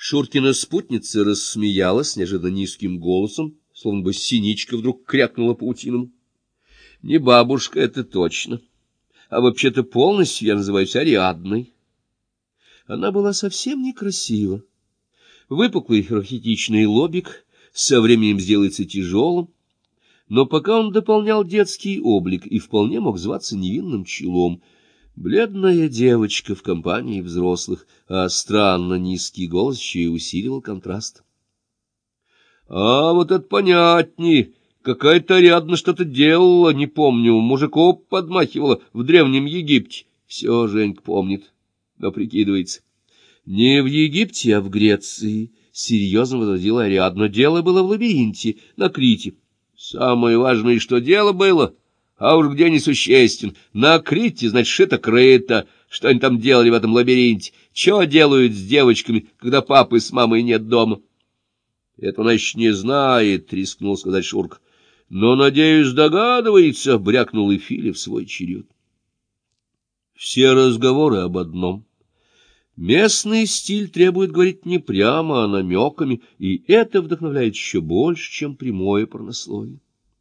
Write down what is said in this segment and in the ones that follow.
Шуркина спутница рассмеялась неожиданно низким голосом, словно бы синичка вдруг крякнула паутиному. — Не бабушка, это точно. А вообще-то полностью я называюсь Ариадной. Она была совсем некрасива. Выпуклый рахитичный лобик со временем сделается тяжелым, но пока он дополнял детский облик и вполне мог зваться невинным челом. Бледная девочка в компании взрослых, а странно низкий голос еще и усиливал контраст. — А вот это понятней. Какая-то Ариадна что-то делала, не помню, мужиков подмахивала в Древнем Египте. Все Женька помнит, но прикидывается. Не в Египте, а в Греции, — серьезно возразила Ариадна. Дело было в лабиринте, на Крите. Самое важное, что дело было, а уж где несуществен. На Крите, значит, шито-крыто. Что они там делали в этом лабиринте? Что делают с девочками, когда папы с мамой нет дома? — Это она еще не знает, — рискнул сказать Шурка. — Но, надеюсь, догадывается, — брякнул и Филя в свой черед. Все разговоры об одном. Местный стиль требует говорить не прямо, а намеками, и это вдохновляет еще больше, чем прямое парнословие.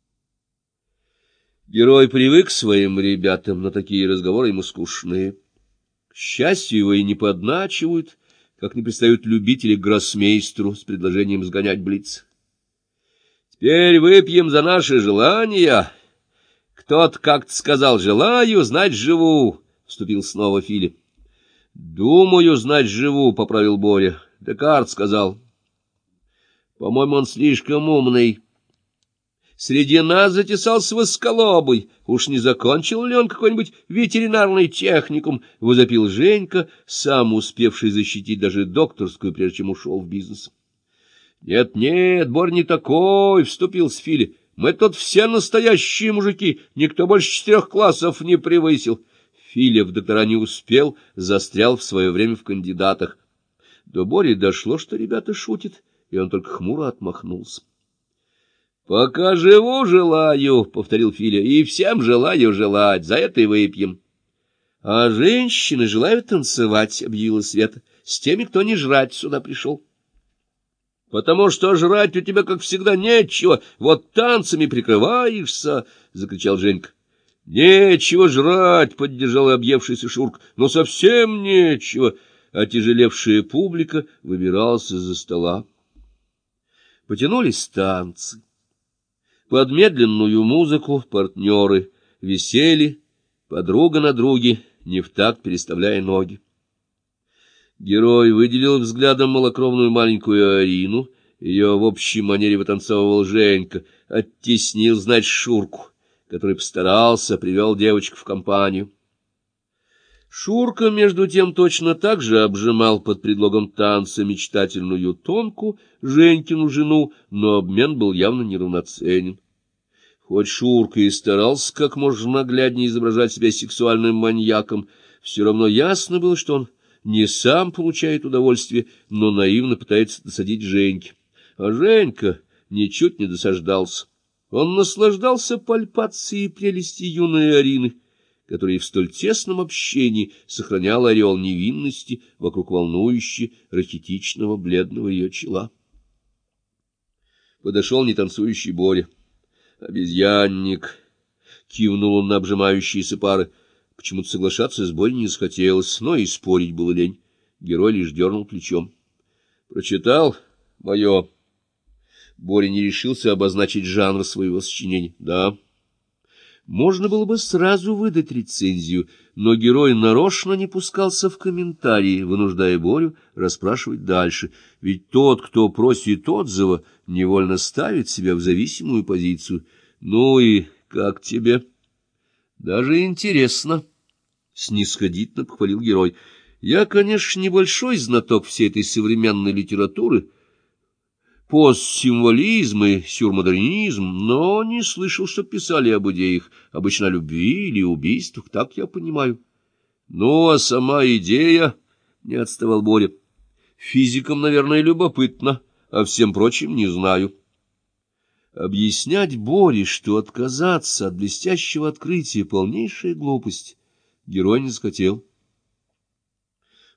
Герой привык к своим ребятам, но такие разговоры ему скучные. К счастью, его и не подначивают, как не пристают любители к гроссмейстеру с предложением сгонять блиц. Теперь выпьем за наши желания. Кто-то как-то сказал: «Желаю, знать живу», — вступил снова Филя. «Думаю, знать живу», — поправил Боря. Декарт сказал. По-моему, он слишком умный. Среди нас затесался восколобый. Уж не закончил ли он какой-нибудь ветеринарный техникум? — возопил Женька, сам успевший защитить даже докторскую, прежде чем ушел в бизнес. — Нет, Борь не такой, — вступился Филя. — Мы тут все настоящие мужики, никто больше 4 классов не превысил. Филя в доктора не успел, застрял в свое время в кандидатах. До Бори дошло, что ребята шутят, и он только хмуро отмахнулся. — Пока живу, желаю, — повторил Филя, — и всем желаю желать, за это и выпьем. — А женщины желают танцевать, — объявила Света, — с теми, кто не жрать сюда пришел. — Потому что жрать у тебя, как всегда, нечего, вот танцами прикрываешься, — закричал Женька. — Нечего жрать, — поддержал объевшийся Шурк, — но совсем нечего. Отяжелевшая публика выбиралась из-за стола. Потянулись танцы. Под медленную музыку партнеры висели, подруга на друге, не в такт переставляя ноги. Герой выделил взглядом малокровную маленькую Арину, ее в общей манере вытанцовывал Женька, оттеснил, значит, Шурку, который постарался, привел девочку в компанию. Шурка, между тем, точно так же обжимал под предлогом танца мечтательную Тонку, Женькину жену, но обмен был явно неравноценен. Хоть Шурка и старался как можно нагляднее изображать себя сексуальным маньяком, все равно ясно было, что он не сам получает удовольствие, но наивно пытается досадить Женьке. А Женька ничуть не досаждался. Он наслаждался пальпацией прелести юной Арины, который в столь тесном общении сохранял ореол невинности вокруг волнующе рахитичного бледного ее чела. Подошел нетанцующий Боря. «Обезьянник!» — кивнул он на обжимающиеся пары. Почему-то соглашаться с Борей не захотелось, но и спорить было лень. Герой лишь дернул плечом. «Прочитал мое?» Боря не решился обозначить жанр своего сочинения. «Да». Можно было бы сразу выдать рецензию, но герой нарочно не пускался в комментарии, вынуждая Борю расспрашивать дальше, ведь тот, кто просит отзыва, невольно ставит себя в зависимую позицию. «Ну и как тебе?» «Даже интересно», — снисходительно похвалил герой. «Я, конечно, небольшой знаток всей этой современной литературы, постсимволизм и сюрмодернизм, но не слышал, что писали об идеях, обычно о любви или убийствах, так я понимаю». «Ну, а сама идея?» — не отставал Боря. «Физикам, наверное, любопытно, а всем прочим не знаю». Объяснять Боре, что отказаться от блестящего открытия — полнейшая глупость, герой не захотел.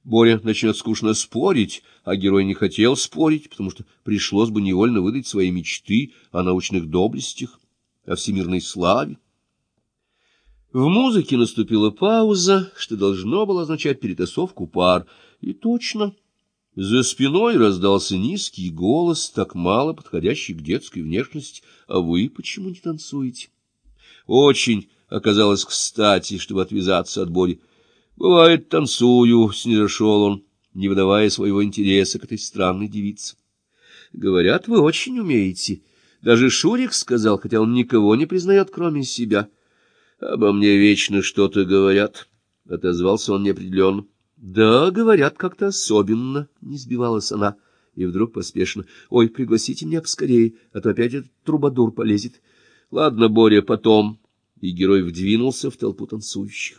Боря начнет скучно спорить, а герой не хотел спорить, потому что пришлось бы невольно выдать свои мечты о научных доблестях, о всемирной славе. В музыке наступила пауза, что должно было означать перетасовку пар, и точно. За спиной раздался низкий голос, так мало подходящий к детской внешности. «А вы почему не танцуете?» Очень оказалось кстати, чтобы отвязаться от Бори. «Бывает, танцую», — снизошел он, не выдавая своего интереса к этой странной девице. «Говорят, вы очень умеете. Даже Шурик сказал, хотя он никого не признает, кроме себя». «Обо мне вечно что-то говорят», — отозвался он неопределенно. «Да, говорят, как-то особенно», — не сбивалась она, и вдруг поспешно. «Ой, пригласите меня поскорее, а то опять этот трубадур полезет». «Ладно, Боря, потом». И герой вдвинулся в толпу танцующих.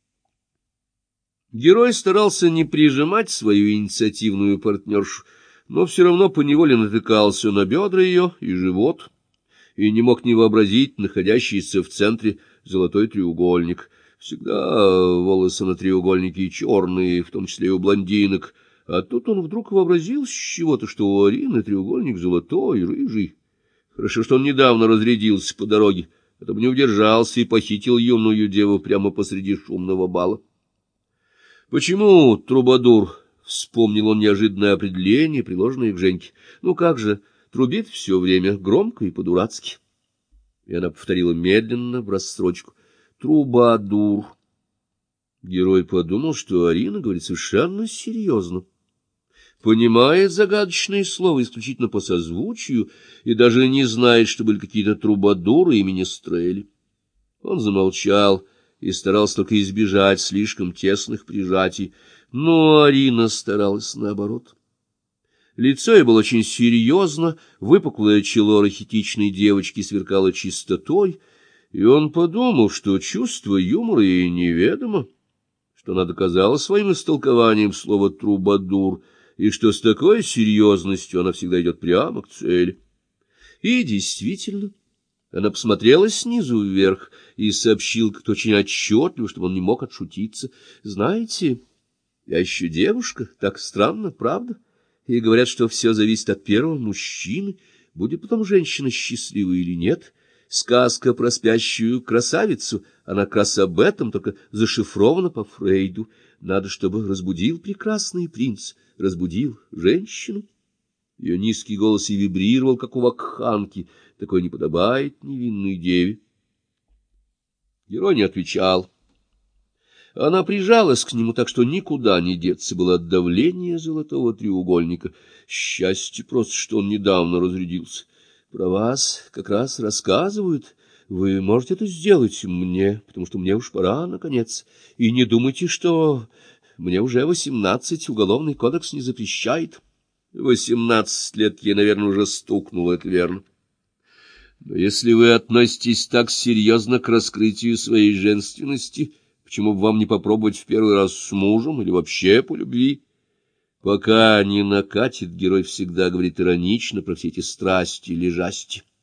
Герой старался не прижимать свою инициативную партнершу, но все равно поневоле натыкался на бедра ее и живот, и не мог не вообразить находящийся в центре золотой треугольник. Всегда волосы на треугольнике черные, в том числе и у блондинок, а тут он вдруг вообразил с чего-то, что у Арины треугольник золотой, рыжий. Хорошо, что он недавно разрядился по дороге, а то бы не удержался и похитил юную деву прямо посреди шумного бала. «Почему трубадур?» — вспомнил он неожиданное определение, приложенное к Женьке. «Ну как же, трубит все время, громко и по-дурацки». И она повторила медленно, в рассрочку. «Трубадур». Герой подумал, что Арина говорит совершенно серьезно. Понимает загадочные слова исключительно по созвучию и даже не знает, что были какие-то трубадуры и министрели. Он замолчал и старался только избежать слишком тесных прижатий, но Арина старалась наоборот. Лицо ее было очень серьезно, выпуклое чело рахитичной девочки сверкало чистотой, и он подумал, что чувство юмора ей неведомо, что она доказала своим истолкованием слова «трубадур», и что с такой серьезностью она всегда идет прямо к цели. И действительно, она посмотрела снизу вверх и сообщила как-то очень отчетливо, чтобы он не мог отшутиться. «Знаете, я еще девушка, так странно, правда? И говорят, что все зависит от первого мужчины, будет потом женщина счастливой или нет. Сказка про спящую красавицу, она как раз об этом, только зашифрована по Фрейду. Надо, чтобы разбудил прекрасный принц, разбудил женщину». Ее низкий голос и вибрировал, как у вакханки. Такое не подобает невинной деве. Герой не отвечал. Она прижалась к нему так, что никуда не деться было от давления золотого треугольника. Счастье просто, что он недавно разрядился. «Про вас как раз рассказывают. Вы можете это сделать мне, потому что мне уж пора, наконец. И не думайте, что мне уже 18, уголовный кодекс не запрещает». 18 лет ей, наверное, уже стукнуло, это верно. Но если вы относитесь так серьезно к раскрытию своей женственности, почему бы вам не попробовать в первый раз с мужем или вообще по любви? Пока не накатит, герой всегда говорит иронично про все эти страсти или жасти.